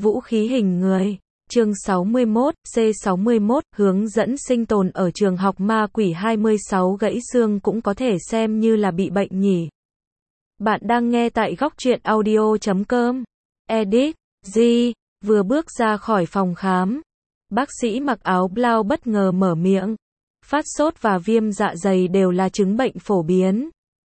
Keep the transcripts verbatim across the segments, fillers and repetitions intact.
Vũ khí hình người. Chương sáu mươi mốt, C sáu mươi mốt, hướng dẫn sinh tồn ở trường học ma quỷ hai mươi sáu gãy xương cũng có thể xem như là bị bệnh nhỉ. Bạn đang nghe tại góc truyện audio chấm com. Edit, G, vừa bước ra khỏi phòng khám. Bác sĩ mặc áo blau bất ngờ mở miệng. Phát sốt và viêm dạ dày đều là chứng bệnh phổ biến.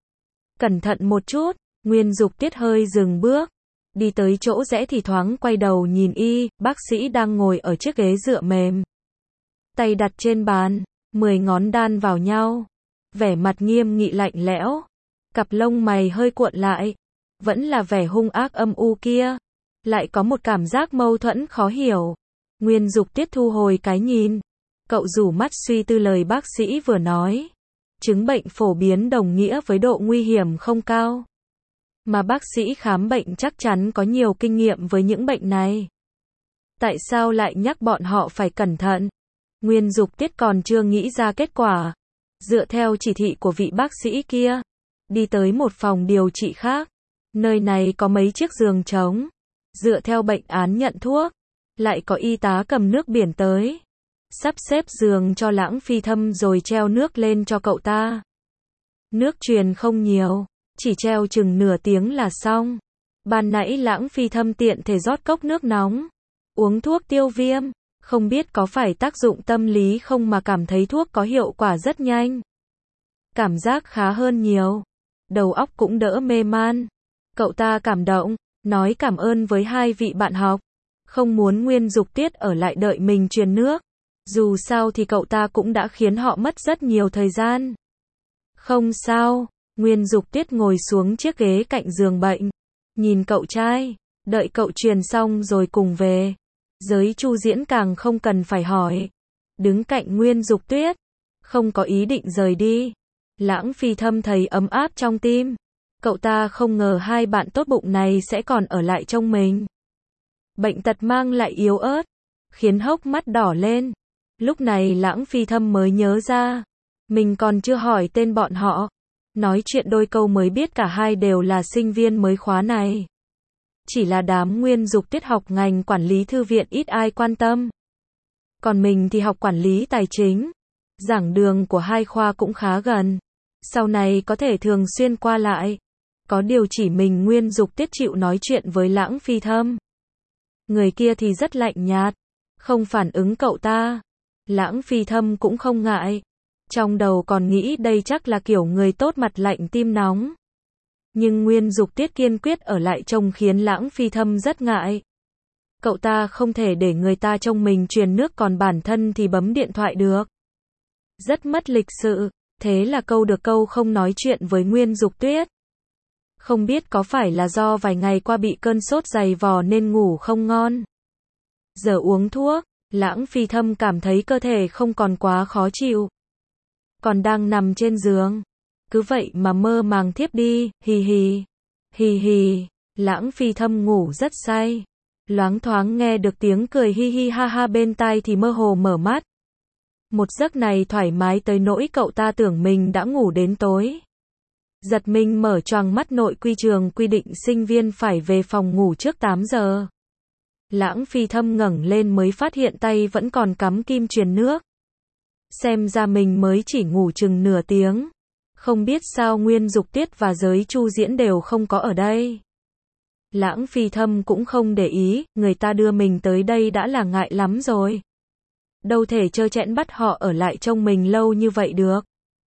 Cẩn thận một chút, Nguyên Dục Tiết hơi dừng bước. Đi tới chỗ rẽ thì thoáng quay đầu nhìn y, bác sĩ đang ngồi ở chiếc ghế dựa mềm. Tay đặt trên bàn, mười ngón đan vào nhau. Vẻ mặt nghiêm nghị lạnh lẽo. Cặp lông mày hơi cuộn lại. Vẫn là vẻ hung ác âm u kia. Lại có một cảm giác mâu thuẫn khó hiểu. Nguyên Dục Tiết thu hồi cái nhìn. Cậu rủ mắt suy tư lời bác sĩ vừa nói. Chứng bệnh phổ biến đồng nghĩa với độ nguy hiểm không cao. Mà bác sĩ khám bệnh chắc chắn có nhiều kinh nghiệm với những bệnh này. Tại sao lại nhắc bọn họ phải cẩn thận? Nguyên Dục Tiết còn chưa nghĩ ra kết quả. Dựa theo chỉ thị của vị bác sĩ kia, đi tới một phòng điều trị khác. Nơi này có mấy chiếc giường trống. Dựa theo bệnh án nhận thuốc, lại có y tá cầm nước biển tới. Sắp xếp giường cho Lãng Phi Thâm rồi treo nước lên cho cậu ta. Nước truyền không nhiều, chỉ treo chừng nửa tiếng là xong. Ban nãy Lãng Phi Thâm tiện thể rót cốc nước nóng, uống thuốc tiêu viêm, không biết có phải tác dụng tâm lý không mà cảm thấy thuốc có hiệu quả rất nhanh. Cảm giác khá hơn nhiều, đầu óc cũng đỡ mê man. Cậu ta cảm động, nói cảm ơn với hai vị bạn học, không muốn Nguyên Dục Tiết ở lại đợi mình truyền nước. Dù sao thì cậu ta cũng đã khiến họ mất rất nhiều thời gian. Không sao, Nguyên Dục Tiết ngồi xuống chiếc ghế cạnh giường bệnh. Nhìn cậu trai, đợi cậu truyền xong rồi cùng về. Giới Chu Diễn càng không cần phải hỏi. Đứng cạnh Nguyên Dục Tiết, không có ý định rời đi. Lãng Phi Thâm thấy ấm áp trong tim. Cậu ta không ngờ hai bạn tốt bụng này sẽ còn ở lại trông mình. Bệnh tật mang lại yếu ớt, khiến hốc mắt đỏ lên. Lúc này Lãng Phi Thâm mới nhớ ra, mình còn chưa hỏi tên bọn họ. Nói chuyện đôi câu mới biết cả hai đều là sinh viên mới khóa này. Chỉ là đám Nguyên Dục Tiết học ngành quản lý thư viện ít ai quan tâm. Còn mình thì học quản lý tài chính. Giảng đường của hai khoa cũng khá gần. Sau này có thể thường xuyên qua lại. Có điều chỉ mình Nguyên Dục Tiết chịu nói chuyện với Lãng Phi Thâm. Người kia thì rất lạnh nhạt, không phản ứng cậu ta. Lãng Phi Thâm cũng không ngại. Trong đầu còn nghĩ đây chắc là kiểu người tốt mặt lạnh tim nóng. Nhưng Nguyên Dục Tiết kiên quyết ở lại trông khiến Lãng Phi Thâm rất ngại. Cậu ta không thể để người ta trông mình truyền nước còn bản thân thì bấm điện thoại được. Rất mất lịch sự, thế là câu được câu không nói chuyện với Nguyên Dục Tiết. Không biết có phải là do vài ngày qua bị cơn sốt dày vò nên ngủ không ngon. Giờ uống thuốc, Lãng Phi Thâm cảm thấy cơ thể không còn quá khó chịu. Còn đang nằm trên giường. Cứ vậy mà mơ màng thiếp đi, hì hì. Hì hì, Lãng Phi Thâm ngủ rất say. Loáng thoáng nghe được tiếng cười hi hi ha ha bên tai thì mơ hồ mở mắt. Một giấc này thoải mái tới nỗi cậu ta tưởng mình đã ngủ đến tối. Giật mình mở choàng mắt, nội quy trường quy định sinh viên phải về phòng ngủ trước tám giờ. Lãng Phi Thâm ngẩng lên mới phát hiện tay vẫn còn cắm kim truyền nước. Xem ra mình mới chỉ ngủ chừng nửa tiếng. Không biết sao Nguyên Dục Tiết và Giới Chu Diễn đều không có ở đây. Lãng Phi Thâm cũng không để ý, người ta đưa mình tới đây đã là ngại lắm rồi. Đâu thể trơ trẽn bắt họ ở lại trông mình lâu như vậy được.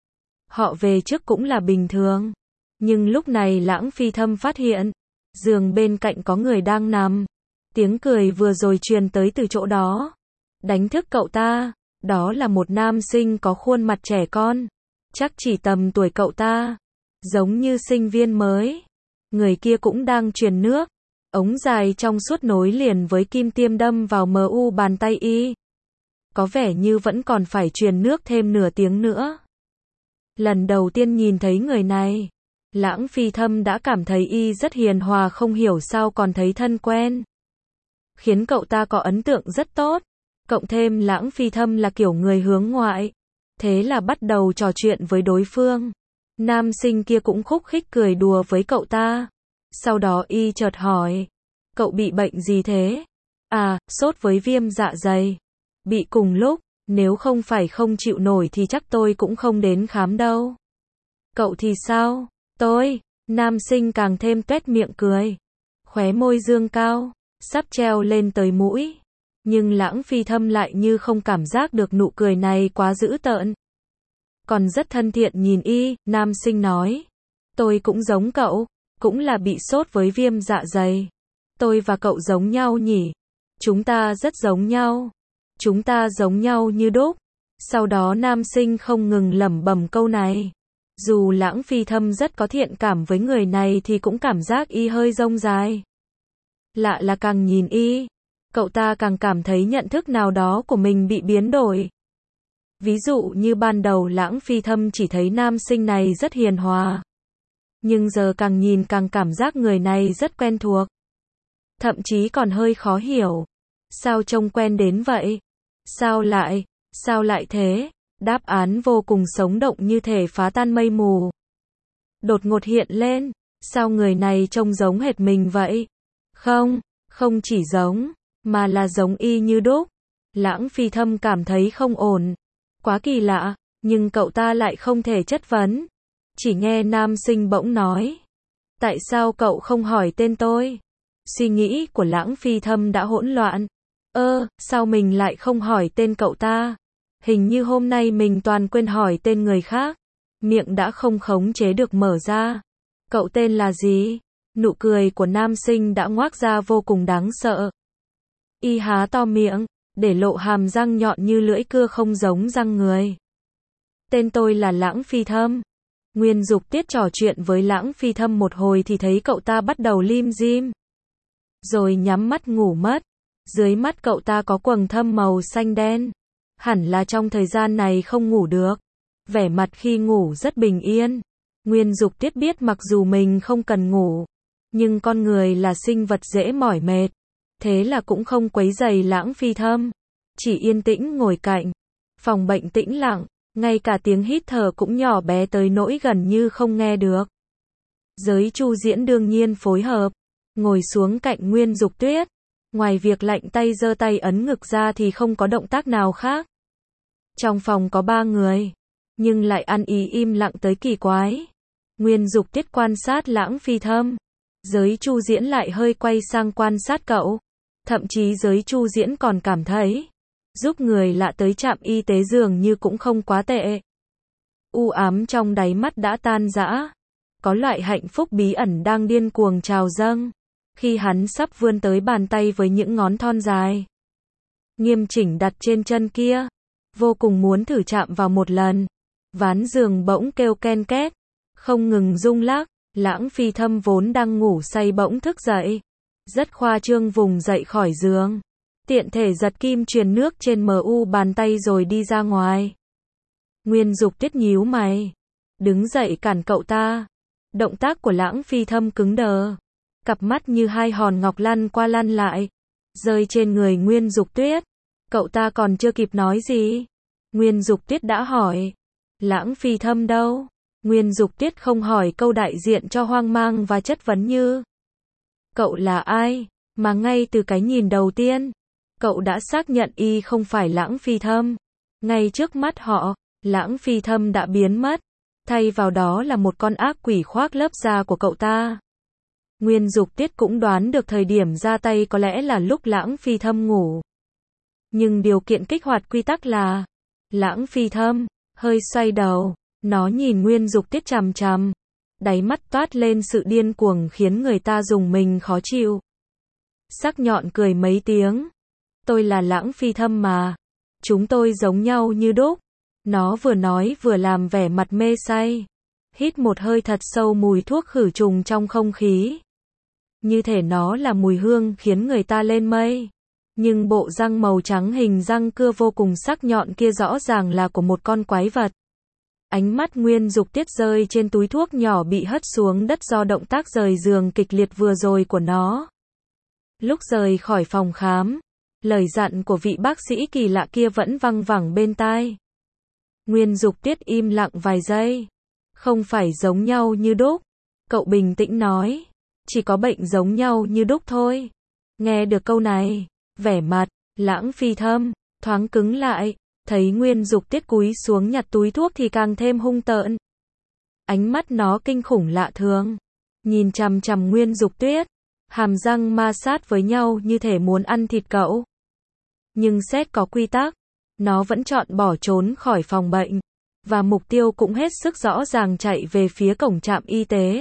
Họ về trước cũng là bình thường. Nhưng lúc này Lãng Phi Thâm phát hiện, giường bên cạnh có người đang nằm. Tiếng cười vừa rồi truyền tới từ chỗ đó. Đánh thức cậu ta. Đó là một nam sinh có khuôn mặt trẻ con. Chắc chỉ tầm tuổi cậu ta. Giống như sinh viên mới. Người kia cũng đang truyền nước. Ống dài trong suốt nối liền với kim tiêm đâm vào mờ u bàn tay y. Có vẻ như vẫn còn phải truyền nước thêm nửa tiếng nữa. Lần đầu tiên nhìn thấy người này, Lãng Phi Thâm đã cảm thấy y rất hiền hòa, không hiểu sao còn thấy thân quen. Khiến cậu ta có ấn tượng rất tốt. Cộng thêm Lãng Phi Thâm là kiểu người hướng ngoại. Thế là bắt đầu trò chuyện với đối phương. Nam sinh kia cũng khúc khích cười đùa với cậu ta. Sau đó y chợt hỏi, cậu bị bệnh gì thế? À, sốt với viêm dạ dày. Bị cùng lúc, nếu không phải không chịu nổi thì chắc tôi cũng không đến khám đâu. Cậu thì sao? Tôi, nam sinh càng thêm tuét miệng cười. Khóe môi dương cao, sắp treo lên tới mũi. Nhưng Lãng Phi Thâm lại như không cảm giác được nụ cười này quá dữ tợn. Còn rất thân thiện nhìn y, nam sinh nói. Tôi cũng giống cậu, cũng là bị sốt với viêm dạ dày. Tôi và cậu giống nhau nhỉ? Chúng ta rất giống nhau. Chúng ta giống nhau như đúc. Sau đó nam sinh không ngừng lẩm bẩm câu này. Dù Lãng Phi Thâm rất có thiện cảm với người này thì cũng cảm giác y hơi rông dài. Lạ là càng nhìn y, cậu ta càng cảm thấy nhận thức nào đó của mình bị biến đổi. Ví dụ như ban đầu Lãng Phi Thâm chỉ thấy nam sinh này rất hiền hòa. Nhưng giờ càng nhìn càng cảm giác người này rất quen thuộc. Thậm chí còn hơi khó hiểu. Sao trông quen đến vậy? Sao lại? Sao lại thế? Đáp án vô cùng sống động như thể phá tan mây mù. Đột ngột hiện lên. Sao người này trông giống hệt mình vậy? Không, không chỉ giống, mà là giống y như đúc. Lãng Phi Thâm cảm thấy không ổn. Quá kỳ lạ, nhưng cậu ta lại không thể chất vấn. Chỉ nghe nam sinh bỗng nói. Tại sao cậu không hỏi tên tôi? Suy nghĩ của Lãng Phi Thâm đã hỗn loạn. Ơ, sao mình lại không hỏi tên cậu ta? Hình như hôm nay mình toàn quên hỏi tên người khác. Miệng đã không khống chế được mở ra. Cậu tên là gì? Nụ cười của nam sinh đã ngoác ra vô cùng đáng sợ. Y há to miệng, để lộ hàm răng nhọn như lưỡi cưa không giống răng người. Tên tôi là Lãng Phi Thâm. Nguyên Dục Tiết trò chuyện với Lãng Phi Thâm một hồi thì thấy cậu ta bắt đầu lim dim. Rồi nhắm mắt ngủ mất. Dưới mắt cậu ta có quầng thâm màu xanh đen. Hẳn là trong thời gian này không ngủ được. Vẻ mặt khi ngủ rất bình yên. Nguyên Dục Tiết biết mặc dù mình không cần ngủ, nhưng con người là sinh vật dễ mỏi mệt. Thế là cũng không quấy rầy Lãng Phi Thâm. Chỉ yên tĩnh ngồi cạnh. Phòng bệnh tĩnh lặng, ngay cả tiếng hít thở cũng nhỏ bé tới nỗi gần như không nghe được. Giới Chu Diễn đương nhiên phối hợp. Ngồi xuống cạnh Nguyên Dục Tuyết. Ngoài việc lạnh tay giơ tay ấn ngực ra thì không có động tác nào khác. Trong phòng có ba người, nhưng lại ăn ý im lặng tới kỳ quái. Nguyên Dục Tiết quan sát Lãng Phi Thâm. Giới Chu Diễn lại hơi quay sang quan sát cậu. Thậm chí giới Chu Diễn còn cảm thấy, giúp người lạ tới trạm y tế dường như cũng không quá tệ. U ám trong đáy mắt đã tan rã. Có loại hạnh phúc bí ẩn đang điên cuồng trào dâng. Khi hắn sắp vươn tới bàn tay với những ngón thon dài, nghiêm chỉnh đặt trên chân kia. Vô cùng muốn thử chạm vào một lần. Ván giường bỗng kêu ken két. Không ngừng rung lắc. Lãng Phi Thâm vốn đang ngủ say bỗng thức dậy. Rất khoa trương vùng dậy khỏi giường. Tiện thể giật kim truyền nước trên mu bàn tay rồi đi ra ngoài. Nguyên Dục Tiết nhíu mày. Đứng dậy cản cậu ta. Động tác của Lãng Phi Thâm cứng đờ. Cặp mắt như hai hòn ngọc lăn qua lăn lại. Rơi trên người Nguyên Dục Tuyết. Cậu ta còn chưa kịp nói gì. Nguyên Dục Tuyết đã hỏi. Lãng Phi Thâm đâu? Nguyên Dục Tuyết không hỏi câu đại diện cho hoang mang và chất vấn như. Cậu là ai? Mà ngay từ cái nhìn đầu tiên, cậu đã xác nhận y không phải Lãng Phi Thâm. Ngay trước mắt họ, Lãng Phi Thâm đã biến mất. Thay vào đó là một con ác quỷ khoác lớp da của cậu ta. Nguyên Dục Tiết cũng đoán được thời điểm ra tay có lẽ là lúc Lãng Phi Thâm ngủ. Nhưng điều kiện kích hoạt quy tắc là Lãng Phi Thâm hơi xoay đầu, nó nhìn Nguyên Dục Tiết chằm chằm. Đáy mắt toát lên sự điên cuồng khiến người ta dùng mình khó chịu. Sắc nhọn cười mấy tiếng. Tôi là Lãng Phi Thâm mà. Chúng tôi giống nhau như đúc. Nó vừa nói vừa làm vẻ mặt mê say. Hít một hơi thật sâu mùi thuốc khử trùng trong không khí. Như thể nó là mùi hương khiến người ta lên mây. Nhưng bộ răng màu trắng hình răng cưa vô cùng sắc nhọn kia rõ ràng là của một con quái vật. Ánh mắt Nguyên Dục Tiết rơi trên túi thuốc nhỏ bị hất xuống đất do động tác rời giường kịch liệt vừa rồi của nó. Lúc rời khỏi phòng khám, lời dặn của vị bác sĩ kỳ lạ kia vẫn văng vẳng bên tai. Nguyên Dục Tiết im lặng vài giây. Không phải giống nhau như đúc. Cậu bình tĩnh nói. Chỉ có bệnh giống nhau như đúc thôi. Nghe được câu này, Vẻ mặt, Lãng Phi Thâm, thoáng cứng lại, thấy Nguyên Dục Tiết cúi xuống nhặt túi thuốc thì càng thêm hung tợn. Ánh mắt nó kinh khủng lạ thường, nhìn chằm chằm Nguyên Dục Tuyết, hàm răng ma sát với nhau như thể muốn ăn thịt cậu. Nhưng xét có quy tắc, nó vẫn chọn bỏ trốn khỏi phòng bệnh, và mục tiêu cũng hết sức rõ ràng chạy về phía cổng trạm y tế.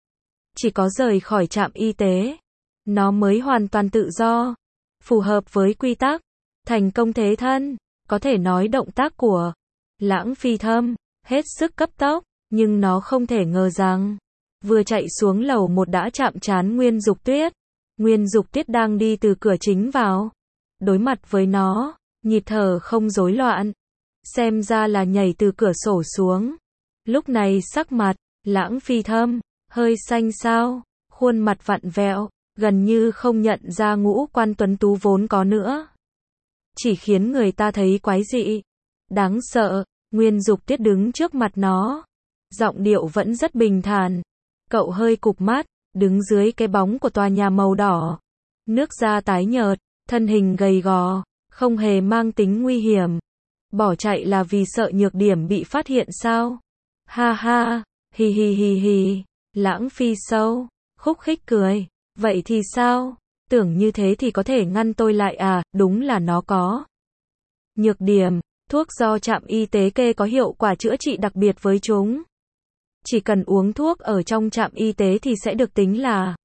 Chỉ có rời khỏi trạm y tế, nó mới hoàn toàn tự do, phù hợp với quy tắc, thành công thế thân. Có thể nói động tác của Lãng Phi Thâm hết sức cấp tốc, nhưng nó không thể ngờ rằng, vừa chạy xuống lầu một đã chạm trán Nguyên Dục Tuyết. Nguyên Dục Tuyết đang đi từ cửa chính vào, đối mặt với nó, nhịp thở không rối loạn, xem ra là nhảy từ cửa sổ xuống. Lúc này sắc mặt Lãng Phi Thâm hơi xanh xao, khuôn mặt vặn vẹo, gần như không nhận ra ngũ quan tuấn tú vốn có nữa, chỉ khiến người ta thấy quái dị, đáng sợ. Nguyên Dục Tuyết đứng trước mặt nó, giọng điệu vẫn rất bình thản. Cậu hơi cụp mắt, đứng dưới cái bóng của tòa nhà màu đỏ, nước da tái nhợt, thân hình gầy gò, không hề mang tính nguy hiểm. Bỏ chạy là vì sợ nhược điểm bị phát hiện sao? Ha ha, hi hi hi hi. Lãng Phi Sâu khúc khích cười. Vậy thì sao? Tưởng như thế thì có thể ngăn tôi lại à? Đúng là nó có nhược điểm. Thuốc do trạm y tế kê có hiệu quả chữa trị đặc biệt với chúng. Chỉ cần uống thuốc ở trong trạm y tế thì sẽ được tính là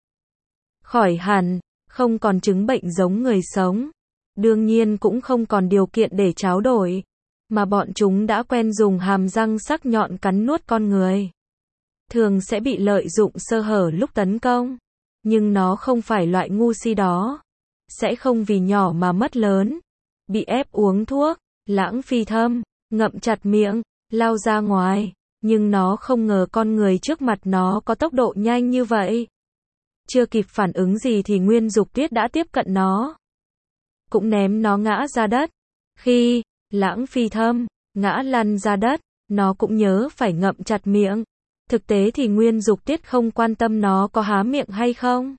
khỏi hẳn, không còn chứng bệnh giống người sống. Đương nhiên cũng không còn điều kiện để tráo đổi, mà bọn chúng đã quen dùng hàm răng sắc nhọn cắn nuốt con người. Thường sẽ bị lợi dụng sơ hở lúc tấn công. Nhưng nó không phải loại ngu si đó. Sẽ không vì nhỏ mà mất lớn. Bị ép uống thuốc, Lãng Phi Thâm ngậm chặt miệng, lao ra ngoài. Nhưng nó không ngờ con người trước mặt nó có tốc độ nhanh như vậy. Chưa kịp phản ứng gì thì Nguyên Dục Tuyết đã tiếp cận nó, cũng ném nó ngã ra đất. Khi Lãng Phi Thâm ngã lăn ra đất, nó cũng nhớ phải ngậm chặt miệng. Thực tế thì Nguyên Dục Tuyết không quan tâm nó có há miệng hay không.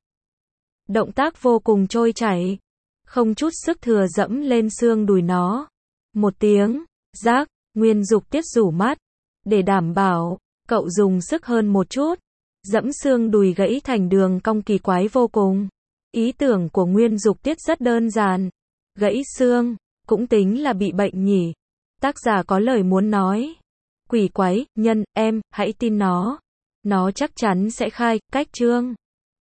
Động tác vô cùng trôi chảy, không chút sức thừa dẫm lên xương đùi nó. Một tiếng rác, Nguyên Dục Tuyết rủ mắt, để đảm bảo, cậu dùng sức hơn một chút, dẫm xương đùi gãy thành đường cong kỳ quái vô cùng. Ý tưởng của Nguyên Dục Tuyết rất đơn giản. Gãy xương, cũng tính là bị bệnh nhỉ. Tác giả có lời muốn nói. Quỷ quái, nhân, em, hãy tin nó. Nó chắc chắn sẽ khai, cách chương.